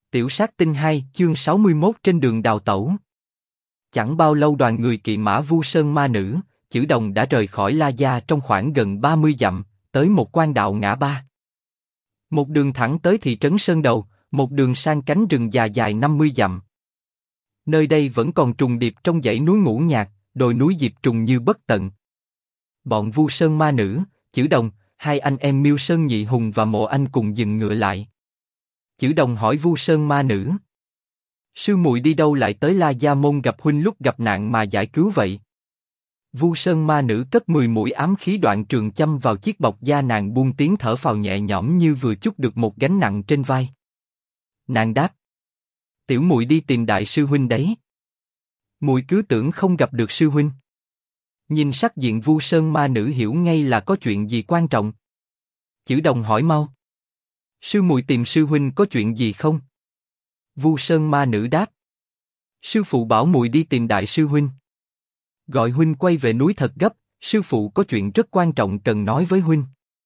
Tiểu sát tinh 2, chương 61 trên đường đào tẩu. Chẳng bao lâu đoàn người kỵ mã Vu Sơn Ma Nữ, Chử Đồng đã rời khỏi La Gia trong khoảng gần 30 dặm, tới một quan đạo ngã ba. Một đường thẳng tới thị trấn Sơn Đầu, một đường sang cánh rừng già dài 50 dặm. Nơi đây vẫn còn trùng điệp trong dãy núi ngũ nhạc, đồi núi diệp trùng như bất tận. Bọn Vu Sơn Ma Nữ, Chử Đồng, hai anh em Miêu Sơn Nhị Hùng và Mộ Anh cùng dừng ngựa lại. Chử Đồng hỏi Vu Sơn Ma Nữ: sư muội đi đâu lại tới La Gia Môn gặp huynh lúc gặp nạn mà giải cứu vậy? Vu Sơn Ma Nữ cất 10 mũi ám khí đoạn trường châm vào chiếc bọc da nàng, buông tiếng thở phào nhẹ nhõm như vừa trút được một gánh nặng trên vai. Nàng đáp: tiểu muội đi tìm đại sư huynh đấy. Muội cứ tưởng không gặp được sư huynh. Nhìn sắc diện Vu Sơn Ma Nữ hiểu ngay là có chuyện gì quan trọng. Chử Đồng hỏi mau: sư muội tìm sư huynh có chuyện gì không? Vu Sơn Ma Nữ đáp: sư phụ bảo muội đi tìm đại sư huynh. Gọi huynh quay về núi thật gấp, sư phụ có chuyện rất quan trọng cần nói với huynh.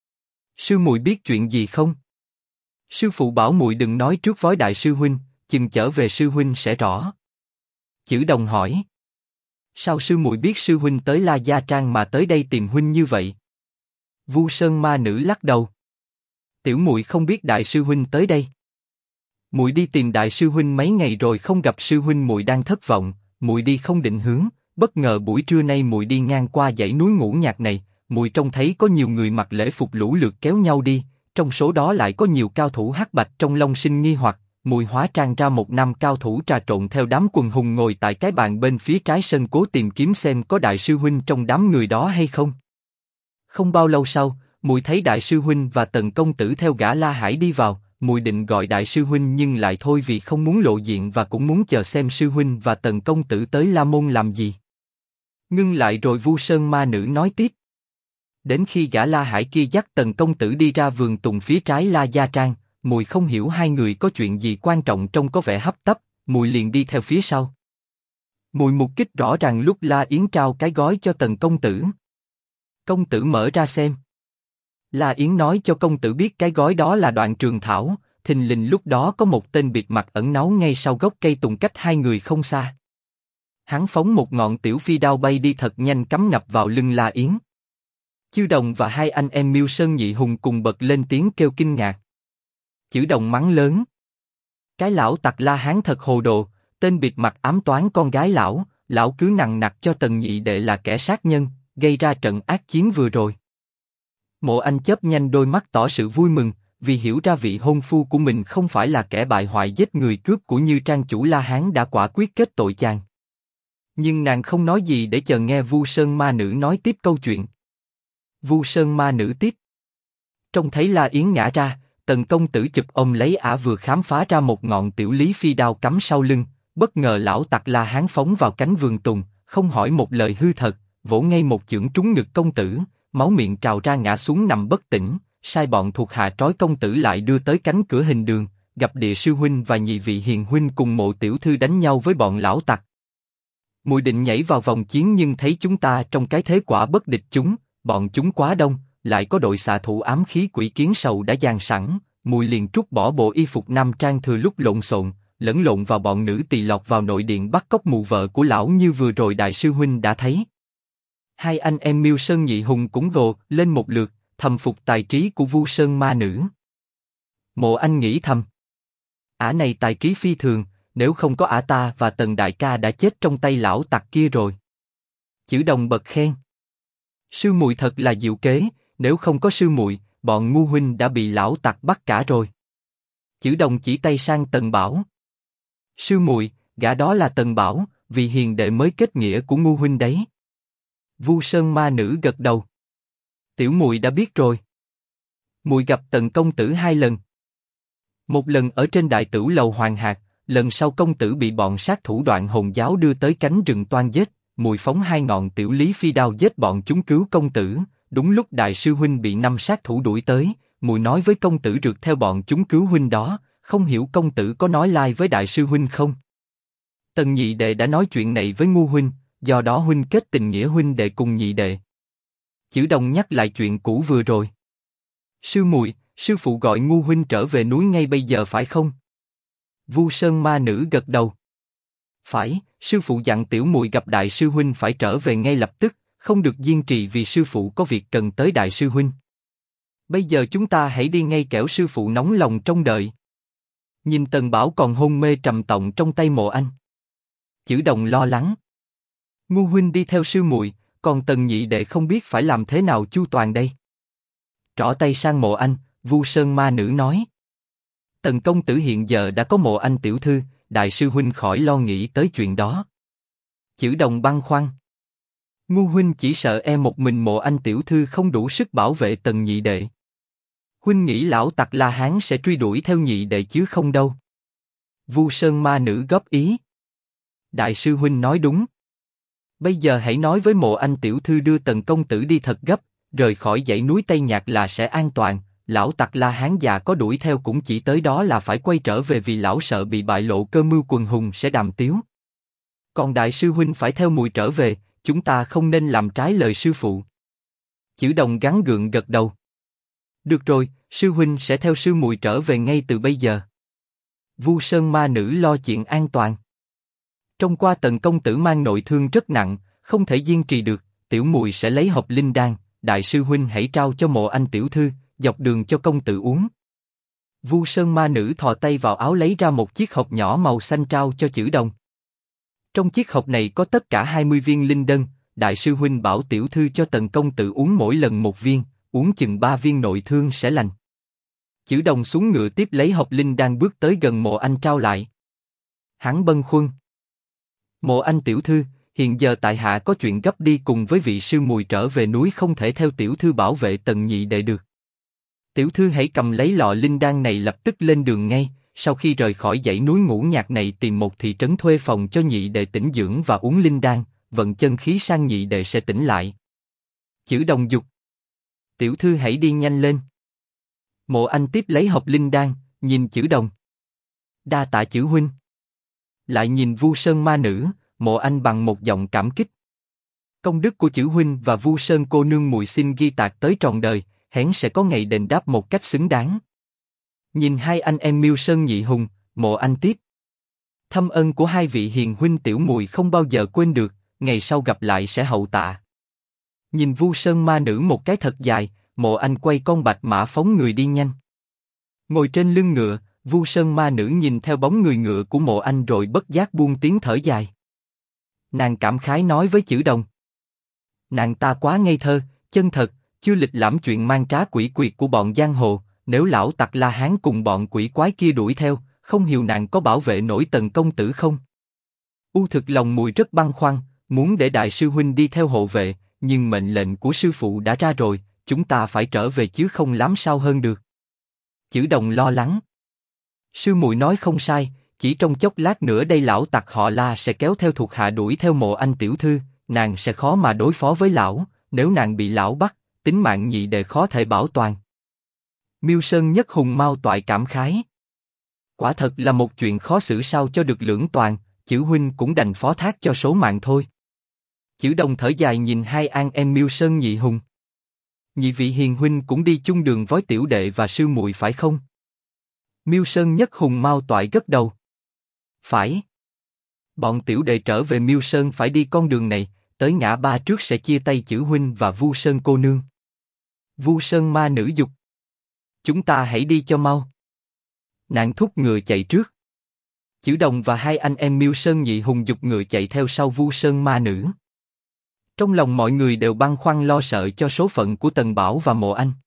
Sư muội biết chuyện gì không? Sư phụ bảo muội đừng nói trước với đại sư huynh, chừng trở về sư huynh sẽ rõ. Chử Đồng hỏi: sao sư muội biết sư huynh tới La Gia Trang mà tới đây tìm huynh như vậy? Vu Sơn Ma Nữ lắc đầu: tiểu muội không biết đại sư huynh tới đây. Muội đi tìm đại sư huynh mấy ngày rồi không gặp sư huynh, muội đang thất vọng, muội đi không định hướng, bất ngờ buổi trưa nay muội đi ngang qua dãy núi ngũ nhạc này, muội trông thấy có nhiều người mặc lễ phục lũ lượt kéo nhau đi, trong số đó lại có nhiều cao thủ hắc bạch. Trong lòng sinh nghi hoặc, muội hóa trang ra một nam cao thủ trà trộn theo đám quần hùng ngồi tại cái bàn bên phía trái sân, cố tìm kiếm xem có đại sư huynh trong đám người đó hay không. Không bao lâu sau, muội thấy đại sư huynh và Tần công tử theo gã La Hải đi vào. Muội định gọi đại sư huynh nhưng lại thôi vì không muốn lộ diện và cũng muốn chờ xem sư huynh và Tần công tử tới La Môn làm gì. Ngưng lại rồi Vu Sơn Ma Nữ nói tiếp: đến khi gã La Hải kia dắt Tần công tử đi ra vườn tùng phía trái La Gia Trang, muội không hiểu hai người có chuyện gì quan trọng, trông có vẻ hấp tấp, muội liền đi theo phía sau. Muội mục kích rõ ràng lúc La Yến trao cái gói cho Tần công tử. Công tử mở ra xem. La Yến nói cho công tử biết cái gói đó là đoạn trường thảo. Thình lình lúc đó có một tên bịt mặt ẩn náu ngay sau gốc cây tùng cách hai người không xa. Hắn phóng một ngọn tiểu phi đao bay đi thật nhanh, cắm ngập vào lưng La Yến. Chử Đồng và hai anh em Miêu Sơn Nhị Hùng cùng bật lên tiếng kêu kinh ngạc. Chử Đồng mắng lớn: cái lão tặc La Hán thật hồ đồ, tên bịt mặt ám toán con gái lão cứ nằng nặc cho Tần nhị đệ là kẻ sát nhân, gây ra trận ác chiến vừa rồi. Mộ Anh chớp nhanh đôi mắt tỏ sự vui mừng, vì hiểu ra vị hôn phu của mình không phải là kẻ bại hoại giết người cướp của như trang chủ La Hán đã quả quyết kết tội chàng. Nhưng nàng không nói gì để chờ nghe Vu Sơn Ma Nữ nói tiếp câu chuyện. Vu Sơn Ma Nữ tiếp: trông thấy La Yến ngã ra, Tần công tử chụp ôm lấy ả vừa khám phá ra một ngọn tiểu lý phi đao cắm sau lưng, bất ngờ lão tặc La Hán phóng vào cánh vườn tùng, không hỏi một lời hư thật, vỗ ngay một chưởng trúng ngực công tử, máu miệng trào ra ngã xuống nằm bất tỉnh. Sai bọn thuộc hạ trói công tử lại đưa tới cánh cửa hình đường, gặp địa sư huynh và nhị vị hiền huynh cùng Mộ tiểu thư đánh nhau với bọn lão tặc. Muội định nhảy vào vòng chiến nhưng thấy chúng ta trong cái thế quả bất địch chúng, bọn chúng quá đông, lại có đội xạ thủ ám khí quỷ kiến sầu đã dàn sẵn, muội liền trút bỏ bộ y phục nam trang thừa lúc lộn xộn, lẫn lộn vào bọn nữ tỳ lọt vào nội điện bắt cóc mụ vợ của lão như vừa rồi đại sư huynh đã thấy. Hai anh em Miêu Sơn Nhị Hùng cũng rồ lên một lượt, thầm phục tài trí của Vu Sơn Ma Nữ. Mộ Anh nghĩ thầm: ả này tài trí phi thường, nếu không có ả ta và Tần đại ca đã chết trong tay lão tặc kia rồi. Chử Đồng bật khen: sư muội thật là diệu kế, nếu không có sư muội, bọn ngu huynh đã bị lão tặc bắt cả rồi. Chử Đồng chỉ tay sang Tần Bảo: sư muội, gã đó là Tần Bảo, vì hiền đệ mới kết nghĩa của ngu huynh đấy. Vu Sơn Ma Nữ gật đầu: tiểu muội đã biết rồi. Muội gặp Tần công tử 2 lần. Một lần ở trên đại tửu lầu Hoàng Hạc, lần sau công tử bị bọn sát thủ Đoạn Hồn giáo đưa tới cánh rừng toan giết, muội phóng 2 ngọn tiểu lý phi đao giết bọn chúng cứu công tử. Đúng lúc đại sư huynh bị 5 sát thủ đuổi tới, muội nói với công tử rượt theo bọn chúng cứu huynh đó, không hiểu công tử có nói lai với đại sư huynh không? Tần nhị đệ đã nói chuyện này với ngu huynh, do đó huynh kết tình nghĩa huynh đệ cùng nhị đệ. Chử Đồng nhắc lại chuyện cũ vừa rồi. Sư muội, sư phụ gọi ngu huynh trở về núi ngay bây giờ phải không? Vu Sơn ma nữ gật đầu. Phải, sư phụ dặn tiểu muội gặp đại sư huynh phải trở về ngay lập tức, không được diên trì vì sư phụ có việc cần tới đại sư huynh. Bây giờ chúng ta hãy đi ngay kẻo sư phụ nóng lòng trông đợi. Nhìn Tần Bảo còn hôn mê trầm trọng trong tay Mộ Anh. Chữ Đồng lo lắng. Ngu huynh đi theo sư muội, còn Tần nhị đệ không biết phải làm thế nào chu toàn đây. Trỏ tay sang Mộ Anh, Vu Sơn ma nữ nói. Tần công tử hiện giờ đã có Mộ Anh tiểu thư, đại sư huynh khỏi lo nghĩ tới chuyện đó. Chữ Đồng băn khoăn. Ngu huynh chỉ sợ một mình Mộ Anh tiểu thư không đủ sức bảo vệ Tần nhị đệ. Huynh nghĩ lão tặc La Hán sẽ truy đuổi theo nhị đệ chứ không đâu. Vu Sơn ma nữ góp ý. Đại sư huynh nói đúng. Bây giờ hãy nói với Mộ Anh tiểu thư đưa Tần công tử đi thật gấp, rời khỏi dãy núi Tây Nhạc là sẽ an toàn. Lão tặc La Hán già có đuổi theo cũng chỉ tới đó là phải quay trở về vì lão sợ bị bại lộ cơ mưu quần hùng sẽ đàm tiếu. Còn đại sư huynh phải theo mùi trở về, chúng ta không nên làm trái lời sư phụ. Chữ Đồng gắng gượng gật đầu. Được rồi, sư huynh sẽ theo sư muội trở về ngay từ bây giờ. Vu Sơn ma nữ lo chuyện an toàn. Trong qua Tần công tử mang nội thương rất nặng, không thể diên trì được, tiểu muội sẽ lấy hộp linh đan, đại sư huynh hãy trao cho Mộ Anh tiểu thư, dọc đường cho công tử uống. Vu Sơn ma nữ thò tay vào áo lấy ra một chiếc hộp nhỏ màu xanh trao cho Chữ Đồng. Trong chiếc hộp này có tất cả 20 viên linh đan, đại sư huynh bảo tiểu thư cho Tần công tử uống mỗi lần một viên, uống chừng 3 viên nội thương sẽ lành. Chữ Đồng xuống ngựa tiếp lấy hộp linh đan bước tới gần Mộ Anh trao lại. Hắn bâng khuâng. Mộ Anh tiểu thư, hiện giờ tại hạ có chuyện gấp đi cùng với vị sư muội trở về núi không thể theo tiểu thư bảo vệ Tần nhị đệ được. Tiểu thư hãy cầm lấy lọ linh đan này lập tức lên đường ngay, sau khi rời khỏi dãy núi ngũ nhạc này tìm một thị trấn thuê phòng cho nhị đệ tĩnh dưỡng và uống linh đan, vận chân khí sang nhị đệ sẽ tỉnh lại. Chữ Đồng dục. Tiểu thư hãy đi nhanh lên. Mộ Anh tiếp lấy hộp linh đan, nhìn Chữ Đồng. Đa tạ Chữ huynh. Lại nhìn Vu Sơn ma nữ, Mộ Anh bằng một giọng cảm kích. Công đức của Chữ huynh và Vu Sơn cô nương muội xin ghi tạc tới trọn đời, hén sẽ có ngày đền đáp một cách xứng đáng. Nhìn hai anh em Miêu Sơn Nhị Hùng, Mộ Anh tiếp. Thâm ân của hai vị hiền huynh tiểu muội không bao giờ quên được, ngày sau gặp lại sẽ hậu tạ. Nhìn Vu Sơn ma nữ một cái thật dài, Mộ Anh quay con bạch mã phóng người đi nhanh. Ngồi trên lưng ngựa, Vu Sơn ma nữ nhìn theo bóng người ngựa của Mộ Anh rồi bất giác buông tiếng thở dài. Nàng cảm khái nói với Chữ Đồng. Nàng ta quá ngây thơ, chân thật, chưa lịch lãm chuyện mang trá quỷ quyệt của bọn giang hồ. Nếu lão tặc La Hán cùng bọn quỷ quái kia đuổi theo, không hiểu nàng có bảo vệ nổi Tần công tử không? Thực lòng mùi rất băn khoăn, muốn để đại sư huynh đi theo hộ vệ, nhưng mệnh lệnh của sư phụ đã ra rồi, chúng ta phải trở về chứ không làm sao hơn được. Chữ Đồng lo lắng. Sư muội nói không sai, chỉ trong chốc lát nữa đây lão tặc họ La sẽ kéo theo thuộc hạ đuổi theo Mộ Anh tiểu thư, nàng sẽ khó mà đối phó với lão, nếu nàng bị lão bắt, tính mạng nhị đệ khó thể bảo toàn. Miêu Sơn Nhất Hùng mau toại cảm khái. Quả thật là một chuyện khó xử sao cho được lưỡng toàn, Chữ huynh cũng đành phó thác cho số mạng thôi. Chữ Đồng thở dài nhìn hai anh em Miêu Sơn Nhị Hùng. Nhị vị hiền huynh cũng đi chung đường với tiểu đệ và sư muội phải không? Miêu Sơn Nhất Hùng mau toại gật đầu. Phải. Bọn tiểu đệ trở về Miêu Sơn phải đi con đường này, tới ngã ba trước sẽ chia tay Chữ huynh và Vu Sơn cô nương. Vu Sơn ma nữ dục. Chúng ta hãy đi cho mau. Nàng thúc ngựa chạy trước. Chữ Đồng và hai anh em Miêu Sơn Nhị Hùng dục ngựa chạy theo sau Vu Sơn ma nữ. Trong lòng mọi người đều băn khoăn lo sợ cho số phận của Tần Bảo và Mộ Anh.